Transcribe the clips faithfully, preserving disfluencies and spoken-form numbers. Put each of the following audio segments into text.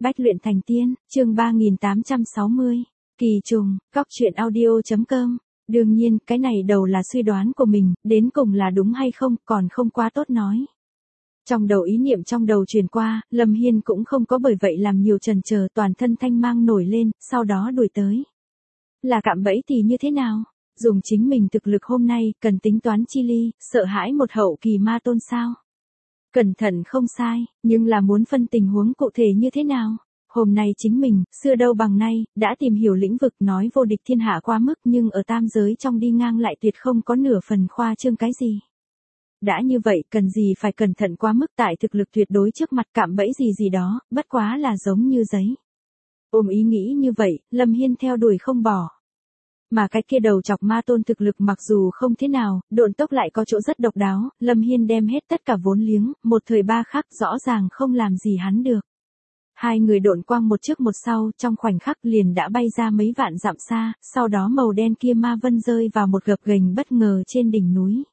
Bách luyện thành tiên, chương ba nghìn tám trăm sáu mươi. Kỳ trùng, cóc truyện audio chấm com. Đương nhiên, cái này đầu là suy đoán của mình, đến cùng là đúng hay không, còn không quá tốt nói. Trong đầu ý niệm trong đầu truyền qua, Lâm Hiên cũng không có bởi vậy làm nhiều chần chờ, toàn thân thanh mang nổi lên, sau đó đuổi tới. Là cạm bẫy thì như thế nào? Dùng chính mình thực lực hôm nay, cần tính toán chi ly, sợ hãi một hậu kỳ ma tôn sao? Cẩn thận không sai, nhưng là muốn phân tình huống cụ thể như thế nào? Hôm nay chính mình, xưa đâu bằng nay, đã tìm hiểu lĩnh vực nói vô địch thiên hạ quá mức nhưng ở tam giới trong đi ngang lại tuyệt không có nửa phần khoa trương cái gì. Đã như vậy cần gì phải cẩn thận quá mức tại thực lực tuyệt đối trước mặt cạm bẫy gì gì đó, bất quá là giống như giấy. Ôm ý nghĩ như vậy, Lâm Hiên theo đuổi không bỏ. Mà cái kia đầu chọc ma tôn thực lực mặc dù không thế nào, độn tốc lại có chỗ rất độc đáo, Lâm Hiên đem hết tất cả vốn liếng, một thời ba khắc rõ ràng không làm gì hắn được. Hai người độn quang một trước một sau, trong khoảnh khắc liền đã bay ra mấy vạn dặm xa, sau đó màu đen kia ma vân rơi vào một gập ghềnh bất ngờ trên đỉnh núi.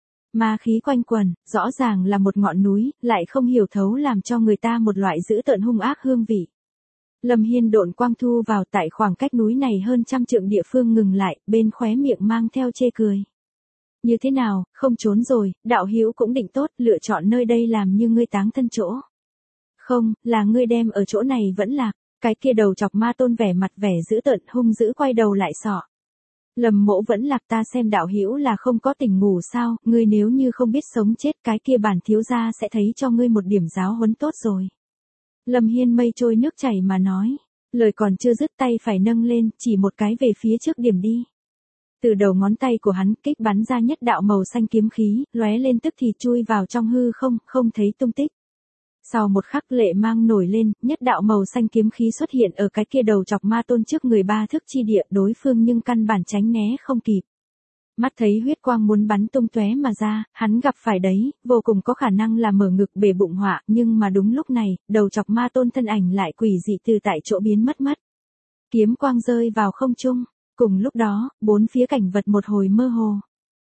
Ma khí quanh quần, rõ ràng là một ngọn núi, lại không hiểu thấu làm cho người ta một loại dữ tợn hung ác hương vị. Lâm Hiên độn quang thu vào tại khoảng cách núi này hơn trăm trượng địa phương ngừng lại, bên khóe miệng mang theo chê cười. Như thế nào, không trốn rồi, đạo hữu cũng định tốt, lựa chọn nơi đây làm như ngươi táng thân chỗ. Không, là ngươi đem ở chỗ này vẫn lạc, cái kia đầu chọc ma tôn vẻ mặt vẻ dữ tợn hung dữ quay đầu lại sọ. Lâm mỗ vẫn lạc ta xem đạo hữu là không có tỉnh ngủ sao, ngươi nếu như không biết sống chết cái kia bản thiếu gia sẽ thấy cho ngươi một điểm giáo huấn tốt rồi. Lâm Hiên mây trôi nước chảy mà nói, lời còn chưa dứt tay phải nâng lên, chỉ một cái về phía trước điểm đi. Từ đầu ngón tay của hắn kích bắn ra nhất đạo màu xanh kiếm khí, lóe lên tức thì chui vào trong hư không, không thấy tung tích. Sau một khắc lệ mang nổi lên, nhất đạo màu xanh kiếm khí xuất hiện ở cái kia đầu chọc ma tôn trước người ba thước chi địa, đối phương nhưng căn bản tránh né không kịp. Mắt thấy huyết quang muốn bắn tung tóe mà ra, hắn gặp phải đấy, vô cùng có khả năng là mở ngực bể bụng họa, nhưng mà đúng lúc này, đầu chọc ma tôn thân ảnh lại quỷ dị từ tại chỗ biến mất mất. Kiếm quang rơi vào không trung, cùng lúc đó, bốn phía cảnh vật một hồi mơ hồ.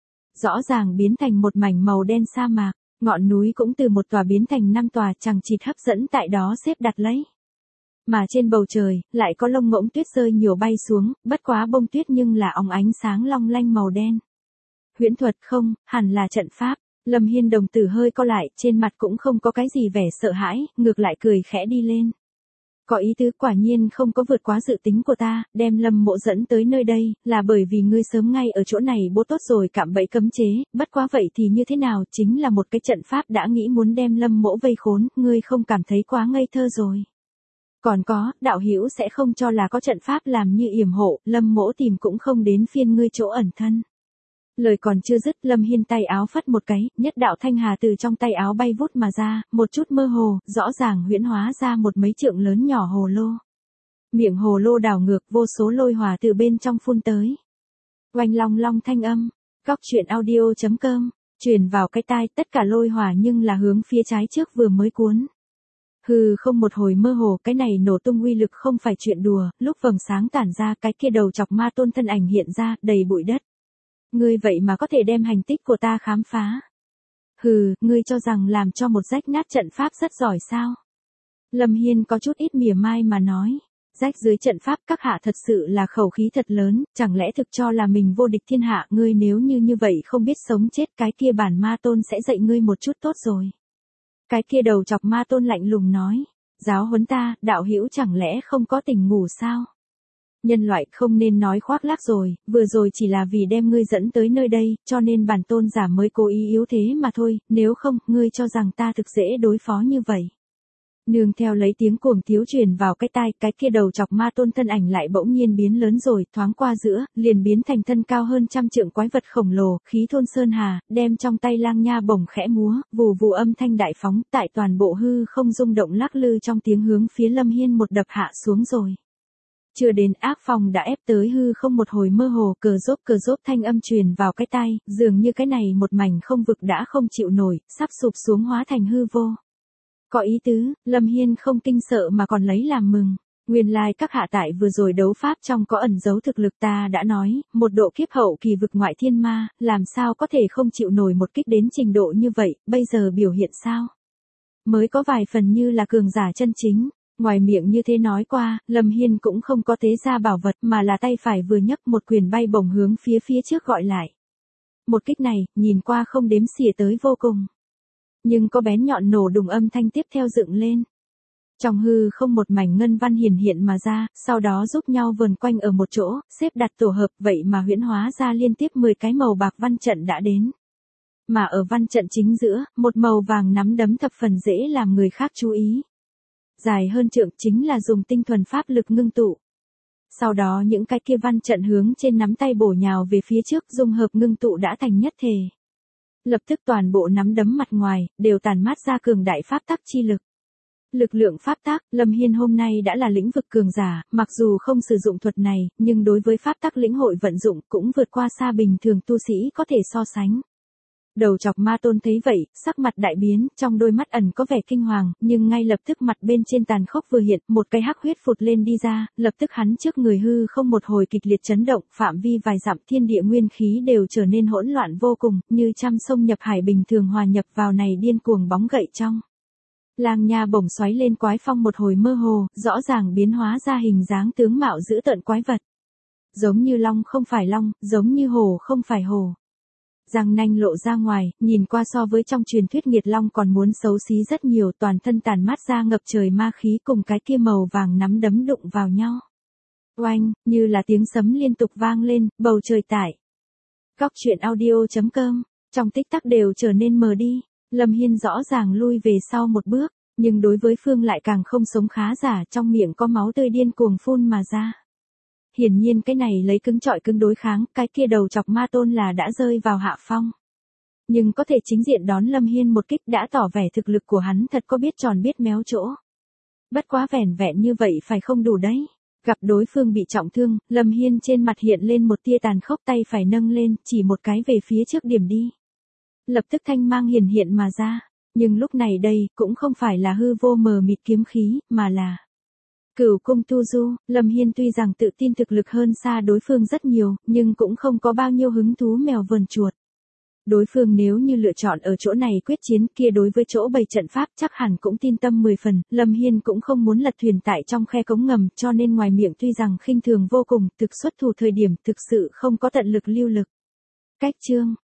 Rõ ràng biến thành một mảnh màu đen sa mạc, ngọn núi cũng từ một tòa biến thành năm tòa chằng chịt hấp dẫn tại đó xếp đặt lấy. Mà trên bầu trời, lại có lông ngỗng tuyết rơi nhiều bay xuống, bất quá bông tuyết nhưng là óng ánh sáng long lanh màu đen. Huyễn thuật không, hẳn là trận pháp. Lâm Hiên đồng tử hơi co lại, trên mặt cũng không có cái gì vẻ sợ hãi, ngược lại cười khẽ đi lên. Có ý tứ quả nhiên không có vượt quá dự tính của ta, đem Lâm mộ dẫn tới nơi đây, là bởi vì ngươi sớm ngay ở chỗ này bố tốt rồi cạm bẫy cấm chế, bất quá vậy thì như thế nào, chính là một cái trận pháp đã nghĩ muốn đem Lâm mộ vây khốn, ngươi không cảm thấy quá ngây thơ rồi. Còn có, đạo hữu sẽ không cho là có trận pháp làm như yểm hộ, Lâm mộ tìm cũng không đến phiên ngươi chỗ ẩn thân. Lời còn chưa dứt, Lâm Hiên tay áo phất một cái, nhất đạo thanh hà từ trong tay áo bay vút mà ra, một chút mơ hồ, rõ ràng huyễn hóa ra một mấy trượng lớn nhỏ hồ lô. Miệng hồ lô đảo ngược, vô số lôi hỏa từ bên trong phun tới. Oanh long long thanh âm, cóc truyện audio chấm com, truyền vào cái tai, tất cả lôi hỏa nhưng là hướng phía trái trước vừa mới cuốn. Hừ không một hồi mơ hồ, cái này nổ tung uy lực không phải chuyện đùa, lúc vầng sáng tản ra cái kia đầu chọc ma tôn thân ảnh hiện ra, đầy bụi đất. Ngươi vậy mà có thể đem hành tích của ta khám phá. Hừ, ngươi cho rằng làm cho một rách nát trận pháp rất giỏi sao? Lâm Hiên có chút ít mỉa mai mà nói. Rách dưới trận pháp các hạ thật sự là khẩu khí thật lớn, chẳng lẽ thực cho là mình vô địch thiên hạ, ngươi nếu như như vậy không biết sống chết cái kia bản ma tôn sẽ dạy ngươi một chút tốt rồi. Cái kia đầu chọc ma tôn lạnh lùng nói, giáo huấn ta, đạo hữu chẳng lẽ không có tỉnh ngủ sao? Nhân loại không nên nói khoác lác rồi, vừa rồi chỉ là vì đem ngươi dẫn tới nơi đây, cho nên bản tôn giả mới cố ý yếu thế mà thôi, nếu không, ngươi cho rằng ta thực dễ đối phó như vậy. Nương theo lấy tiếng cuồng tiếu truyền vào cái tai, cái kia đầu chọc ma tôn thân ảnh lại bỗng nhiên biến lớn rồi, thoáng qua giữa, liền biến thành thân cao hơn trăm trượng quái vật khổng lồ, khí thôn sơn hà, đem trong tay lang nha bổng khẽ múa, vù vù âm thanh đại phóng, tại toàn bộ hư không rung động lắc lư trong tiếng hướng phía Lâm Hiên một đập hạ xuống rồi. Chưa đến ác phong đã ép tới hư không một hồi mơ hồ, cờ rốp cờ rốp thanh âm truyền vào cái tai, dường như cái này một mảnh không vực đã không chịu nổi, sắp sụp xuống hóa thành hư vô. Có ý tứ, Lâm Hiên không kinh sợ mà còn lấy làm mừng. Nguyên lai like các hạ tại vừa rồi đấu pháp trong có ẩn giấu thực lực ta đã nói, một độ kiếp hậu kỳ vực ngoại thiên ma, làm sao có thể không chịu nổi một kích đến trình độ như vậy, bây giờ biểu hiện sao? Mới có vài phần như là cường giả chân chính. Ngoài miệng như thế nói qua, Lâm Hiên cũng không có tế ra bảo vật mà là tay phải vừa nhấc một quyền bay bổng hướng phía phía trước gọi lại. Một kích này, nhìn qua không đếm xỉa tới vô cùng. Nhưng có bén nhọn nổ đùng âm thanh tiếp theo dựng lên. Trong hư không một mảnh ngân văn hiển hiện mà ra, sau đó giúp nhau vờn quanh ở một chỗ, xếp đặt tổ hợp vậy mà huyễn hóa ra liên tiếp mười cái màu bạc văn trận đã đến. Mà ở văn trận chính giữa, một màu vàng nắm đấm thập phần dễ làm người khác chú ý. Dài hơn trượng chính là dùng tinh thuần pháp lực ngưng tụ. Sau đó những cái kia văn trận hướng trên nắm tay bổ nhào về phía trước dung hợp ngưng tụ đã thành nhất thể. Lập tức toàn bộ nắm đấm mặt ngoài, đều tàn mát ra cường đại pháp tắc chi lực. Lực lượng pháp tắc, Lâm Hiên hôm nay đã là lĩnh vực cường giả, mặc dù không sử dụng thuật này, nhưng đối với pháp tắc lĩnh hội vận dụng cũng vượt qua xa bình thường tu sĩ có thể so sánh. Đầu chọc ma tôn thấy vậy, sắc mặt đại biến, trong đôi mắt ẩn có vẻ kinh hoàng, nhưng ngay lập tức mặt bên trên tàn khốc vừa hiện, một cái hắc huyết phụt lên đi ra, lập tức hắn trước người hư không một hồi kịch liệt chấn động, phạm vi vài dặm thiên địa nguyên khí đều trở nên hỗn loạn vô cùng, như trăm sông nhập hải bình thường hòa nhập vào này điên cuồng bóng gậy trong. Lang nha bổng xoáy lên quái phong một hồi mơ hồ, rõ ràng biến hóa ra hình dáng tướng mạo dữ tợn quái vật. Giống như long không phải long, giống như hổ không phải hổ. Răng nanh lộ ra ngoài, nhìn qua so với trong truyền thuyết nghiệt long còn muốn xấu xí rất nhiều, toàn thân tàn mát ra ngập trời ma khí cùng cái kia màu vàng nắm đấm đụng vào nhau. Oanh, như là tiếng sấm liên tục vang lên, bầu trời tại. Góc truyện audio chấm com, trong tích tắc đều trở nên mờ đi. Lâm Hiên rõ ràng lui về sau một bước, nhưng đối với phương lại càng không sống khá giả, trong miệng có máu tươi điên cuồng phun mà ra. Hiển nhiên cái này lấy cứng trọi cứng đối kháng, cái kia đầu chọc ma tôn là đã rơi vào hạ phong. Nhưng có thể chính diện đón Lâm Hiên một kích đã tỏ vẻ thực lực của hắn thật có biết tròn biết méo chỗ. Bất quá vẻn vẹn như vậy phải không đủ đấy. Gặp đối phương bị trọng thương, Lâm Hiên trên mặt hiện lên một tia tàn khốc, tay phải nâng lên, chỉ một cái về phía trước điểm đi. Lập tức thanh mang hiển hiện mà ra, nhưng lúc này đây cũng không phải là hư vô mờ mịt kiếm khí, mà là Cửu cung tu du. Lâm Hiên tuy rằng tự tin thực lực hơn xa đối phương rất nhiều, nhưng cũng không có bao nhiêu hứng thú mèo vờn chuột. Đối phương nếu như lựa chọn ở chỗ này quyết chiến kia đối với chỗ bày trận pháp chắc hẳn cũng tin tâm mười phần, Lâm Hiên cũng không muốn lật thuyền tại trong khe cống ngầm, cho nên ngoài miệng tuy rằng khinh thường vô cùng, thực xuất thủ thời điểm thực sự không có tận lực lưu lực. Cách chương